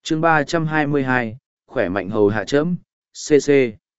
chương 322, khỏe mạnh hầu hạ chấm, CC.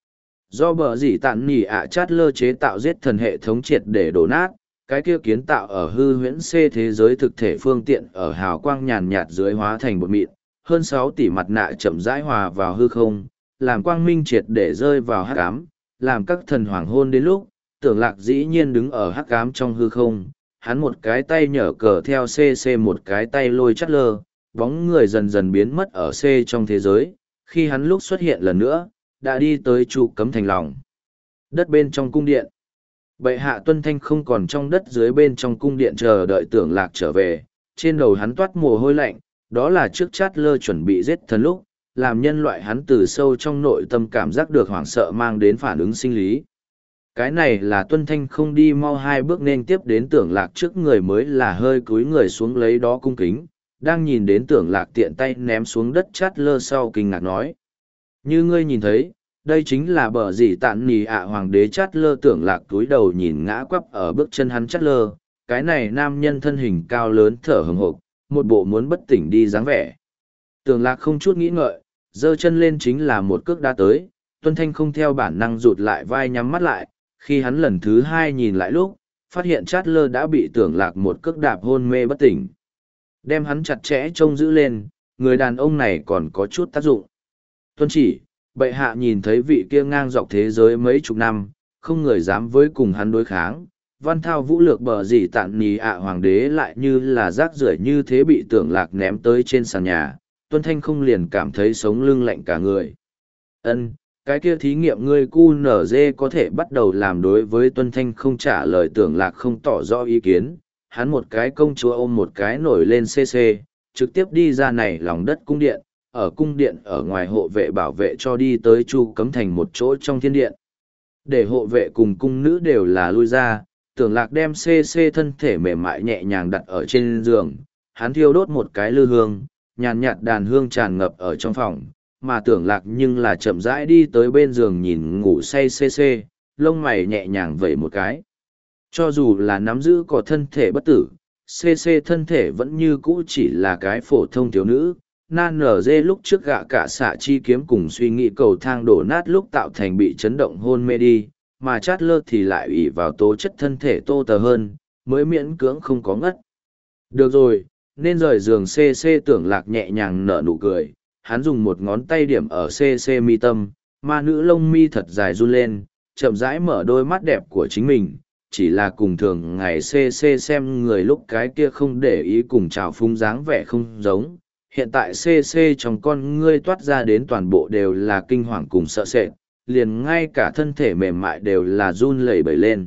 Do bờ dỉ tạn nỉ ạ chát lơ chế tạo giết thần hệ thống triệt để đổ nát, cái kia kiến tạo ở hư huyễn C thế giới thực thể phương tiện ở hào quang nhàn nhạt dưới hóa thành bột mịn, hơn 6 tỷ mặt nạ chậm rãi hòa vào hư không, làm quang minh triệt để rơi vào hắc ám, làm các thần hoàng hôn đến lúc, tưởng lạc dĩ nhiên đứng ở hắc ám trong hư không, hắn một cái tay nhở cờ theo CC một cái tay lôi chát lơ, bóng người dần dần biến mất ở C trong thế giới, khi hắn lúc xuất hiện lần nữa, đã đi tới trụ cấm thành lòng đất bên trong cung điện. Bệ hạ Tuân Thanh không còn trong đất dưới bên trong cung điện chờ đợi tưởng lạc trở về, trên đầu hắn toát mồ hôi lạnh, đó là trước chát lơ chuẩn bị giết thần lúc, làm nhân loại hắn từ sâu trong nội tâm cảm giác được hoảng sợ mang đến phản ứng sinh lý. Cái này là Tuân Thanh không đi mau 2 bước nên tiếp đến tưởng lạc trước người mới là hơi cúi người xuống lấy đó cung kính, đang nhìn đến tưởng lạc tiện tay ném xuống đất chát lơ sau kinh ngạc nói. Như ngươi nhìn thấy, đây chính là bờ dỉ tạn nì ạ hoàng đế chát lơ. Tưởng lạc túi đầu nhìn ngã quắp ở bước chân hắn chát lơ, cái này nam nhân thân hình cao lớn thở hừng hộp, một bộ muốn bất tỉnh đi dáng vẻ. Tưởng lạc không chút nghĩ ngợi, giơ chân lên chính là một cước đá tới, Tuân Thanh không theo bản năng rụt lại vai nhắm mắt lại, khi hắn lần thứ 2 nhìn lại lúc, phát hiện chát lơ đã bị tưởng lạc một cước đạp hôn mê bất tỉnh. Đem hắn chặt chẽ trông giữ lên, người đàn ông này còn có chút tác dụng. Tuân chỉ, bệ hạ nhìn thấy vị kia ngang dọc thế giới mấy chục năm, không người dám với cùng hắn đối kháng. Văn thao vũ lược bờ dỉ tạn nì ạ hoàng đế lại như là rác rưởi như thế bị tưởng lạc ném tới trên sàn nhà, Tuân Thanh không liền cảm thấy sống lưng lạnh cả người. Ân, cái kia thí nghiệm ngươi QNZ có thể bắt đầu làm. Đối với Tuân Thanh không trả lời, tưởng lạc không tỏ rõ ý kiến, hắn một cái công chúa ôm một cái nổi lên CC, trực tiếp đi ra này lòng đất cung điện, ở cung điện ở ngoài hộ vệ bảo vệ cho đi tới chu cấm thành một chỗ trong thiên điện. Để hộ vệ cùng cung nữ đều là lui ra, tưởng lạc đem CC thân thể mềm mại nhẹ nhàng đặt ở trên giường, hắn thiêu đốt một cái lư hương, nhàn nhạt đàn hương tràn ngập ở trong phòng, mà tưởng lạc nhưng là chậm rãi đi tới bên giường nhìn ngủ say CC, lông mày nhẹ nhàng vẩy một cái. Cho dù là nắm giữ có thân thể bất tử, CC thân thể vẫn như cũ chỉ là cái phổ thông thiếu nữ. Nan nở dê lúc trước gạ cả xạ chi kiếm cùng suy nghĩ cầu thang đổ nát lúc tạo thành bị chấn động hôn mê đi, mà chát lơ thì lại ủy vào tố chất thân thể tô tờ hơn, mới miễn cưỡng không có ngất. Được rồi, nên rời giường. CC tưởng lạc nhẹ nhàng nở nụ cười, hắn dùng một ngón tay điểm ở CC mi tâm, ma nữ lông mi thật dài run lên, chậm rãi mở đôi mắt đẹp của chính mình, chỉ là cùng thường ngày CC xem người lúc cái kia không để ý cùng trào phúng dáng vẻ không giống. Hiện tại CC trong con ngươi toát ra đến toàn bộ đều là kinh hoàng cùng sợ sệt, liền ngay cả thân thể mềm mại đều là run lẩy bẩy lên.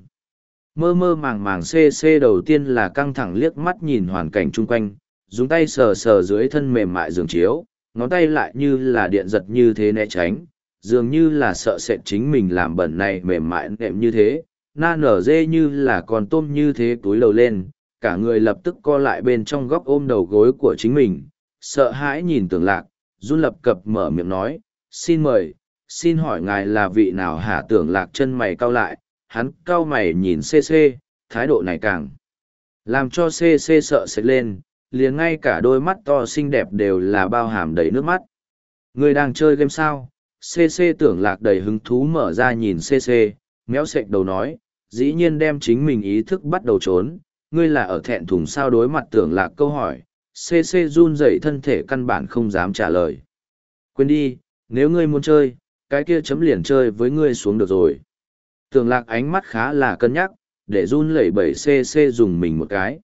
Mơ mơ màng màng CC đầu tiên là căng thẳng liếc mắt nhìn hoàn cảnh chung quanh, dùng tay sờ sờ dưới thân mềm mại giường chiếu, ngón tay lại như là điện giật như thế né tránh, dường như là sợ sệt chính mình làm bẩn này mềm mại nệm như thế, na nở dê như là con tôm như thế túi lầu lên, cả người lập tức co lại bên trong góc ôm đầu gối của chính mình, sợ hãi nhìn tưởng lạc, run lập cập mở miệng nói, xin mời, xin hỏi ngài là vị nào hả? Tưởng lạc chân mày cau lại, hắn cau mày nhìn CC, thái độ này càng làm cho CC sợ sệt lên, liền ngay cả đôi mắt to xinh đẹp đều là bao hàm đầy nước mắt. Người đang chơi game sao? CC tưởng lạc đầy hứng thú mở ra nhìn CC, méo sệch đầu nói, dĩ nhiên đem chính mình ý thức bắt đầu trốn, ngươi là ở thẹn thùng sao? Đối mặt tưởng lạc câu hỏi, CC run rẩy thân thể căn bản không dám trả lời. Quên đi, nếu ngươi muốn chơi, cái kia chấm liền chơi với ngươi xuống được rồi. Tưởng lạc ánh mắt khá là cân nhắc, để run lẩy bẩy CC dùng mình một cái.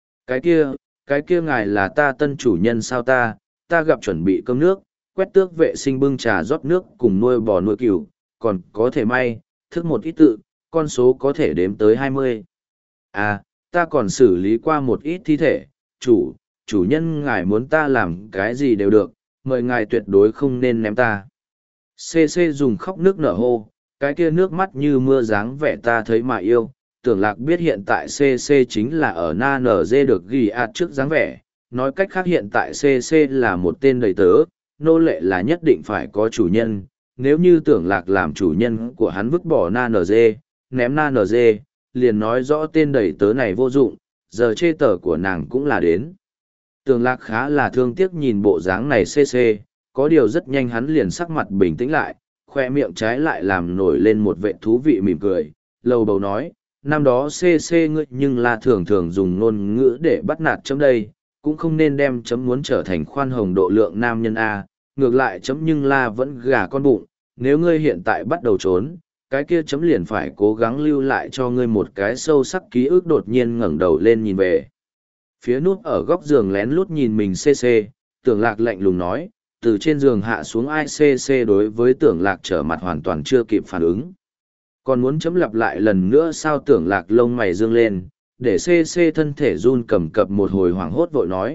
Cái kia ngài là ta tân chủ nhân sao? Ta gặp chuẩn bị cơm nước, quét tước vệ sinh bưng trà rót nước cùng nuôi bò nuôi cừu, còn có thể may, thức một ít tự, con số có thể đếm tới 20. À, ta còn xử lý qua một ít thi thể, chủ nhân ngài muốn ta làm cái gì đều được, mời ngài tuyệt đối không nên ném ta. CC dùng khóc nước nở hô, cái kia nước mắt như mưa dáng vẻ ta thấy mà yêu. Tưởng lạc biết hiện tại CC chính là ở na nở dê được ghi ạt trước dáng vẻ, nói cách khác hiện tại CC là một tên đầy tớ, nô lệ là nhất định phải có chủ nhân, nếu như tưởng lạc làm chủ nhân của hắn vứt bỏ na nở dê, ném na nở dê, liền nói rõ tên đầy tớ này vô dụng, giờ chê tờ của nàng cũng là đến. Tưởng lạc khá là thương tiếc nhìn bộ dáng này CC, có điều rất nhanh hắn liền sắc mặt bình tĩnh lại, khoe miệng trái lại làm nổi lên một vệ thú vị mỉm cười, lầu bầu nói, năm đó CC ngươi nhưng là thường thường dùng ngôn ngữ để bắt nạt chấm đây, cũng không nên đem chấm muốn trở thành khoan hồng độ lượng nam nhân A, ngược lại chấm nhưng là vẫn gà con bụng, nếu ngươi hiện tại bắt đầu trốn, cái kia chấm liền phải cố gắng lưu lại cho ngươi một cái sâu sắc ký ức. Đột nhiên ngẩng đầu lên nhìn về phía nút ở góc giường lén lút nhìn mình CC, Tưởng Lạc lạnh lùng nói, từ trên giường hạ xuống ai CC đối với Tưởng Lạc trở mặt hoàn toàn chưa kịp phản ứng. Còn muốn chấm lặp lại lần nữa sao? Tưởng Lạc lông mày dương lên, để CC thân thể run cầm cập một hồi hoảng hốt vội nói,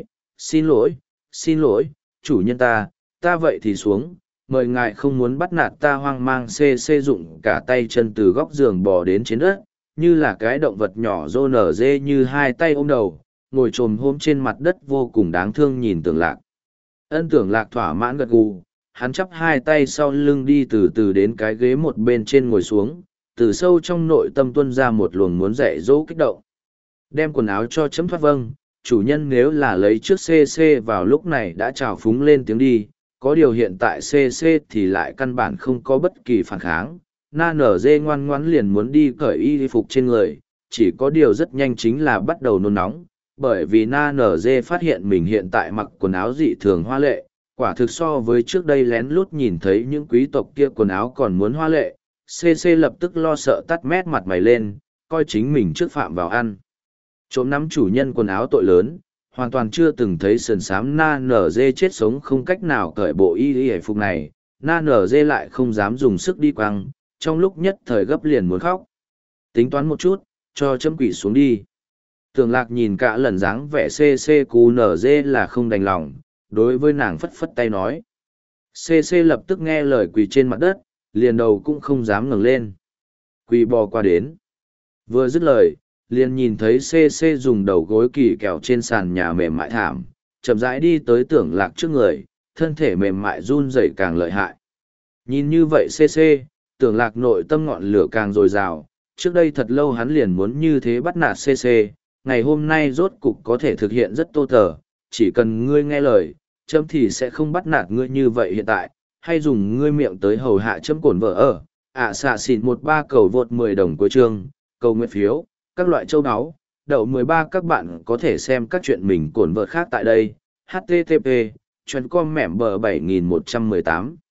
xin lỗi, chủ nhân ta vậy thì xuống, mời ngài không muốn bắt nạt ta. Hoang mang CC dụng cả tay chân từ góc giường bò đến trên đất, như là cái động vật nhỏ rô nở dê, như hai tay ôm đầu, ngồi trồm hôm trên mặt đất vô cùng đáng thương nhìn Tưởng Lạc. Tưởng Lạc thỏa mãn gật gù, hắn chắp hai tay sau lưng đi từ từ đến cái ghế một bên trên ngồi xuống, từ sâu trong nội tâm tuôn ra một luồng muốn dạy dỗ kích động. Đem quần áo cho chấm thoát. Vâng, chủ nhân. Nếu là lấy trước CC vào lúc này đã trào phúng lên tiếng đi, có điều hiện tại CC thì lại căn bản không có bất kỳ phản kháng. Na nở dê ngoan ngoãn liền muốn đi cởi y phục trên người, chỉ có điều rất nhanh chính là bắt đầu nôn nóng, bởi vì Na nở dê phát hiện mình hiện tại mặc quần áo dị thường hoa lệ, quả thực so với trước đây lén lút nhìn thấy những quý tộc kia quần áo còn muốn hoa lệ. CC lập tức lo sợ tắt mét mặt mày lên, coi chính mình trước phạm vào ăn trộm nắm chủ nhân quần áo tội lớn, hoàn toàn chưa từng thấy sườn xám Na nở dê chết sống không cách nào cởi bộ y hề phục này. Na nở dê lại không dám dùng sức đi quăng, trong lúc nhất thời gấp liền muốn khóc. Tính toán một chút, cho chấm quỷ xuống đi. Tưởng Lạc nhìn cả lần dáng vẻ CC cú nở dê là không đành lòng, đối với nàng phất phất tay nói. CC lập tức nghe lời quỳ trên mặt đất, liền đầu cũng không dám ngẩng lên. Quỳ bò qua đến. Vừa dứt lời, liền nhìn thấy CC dùng đầu gối kỳ kẹo trên sàn nhà mềm mại thảm, chậm rãi đi tới Tưởng Lạc trước người, thân thể mềm mại run rẩy càng lợi hại. Nhìn như vậy CC, Tưởng Lạc nội tâm ngọn lửa càng dồi dào, trước đây thật lâu hắn liền muốn như thế bắt nạt CC, ngày hôm nay rốt cục có thể thực hiện rất tô tờ, chỉ cần ngươi nghe lời, chấm thì sẽ không bắt nạt ngươi như vậy hiện tại, hay dùng ngươi miệng tới hầu hạ chấm cổn vợ ở, xạ xịn 13 cầu vượt 10 đồng cuối chương, cầu nguyện phiếu, các loại châu áo, đậu 13. Các bạn có thể xem các chuyện mình cổn vợ khác tại đây, http://com mẻm bờ 7118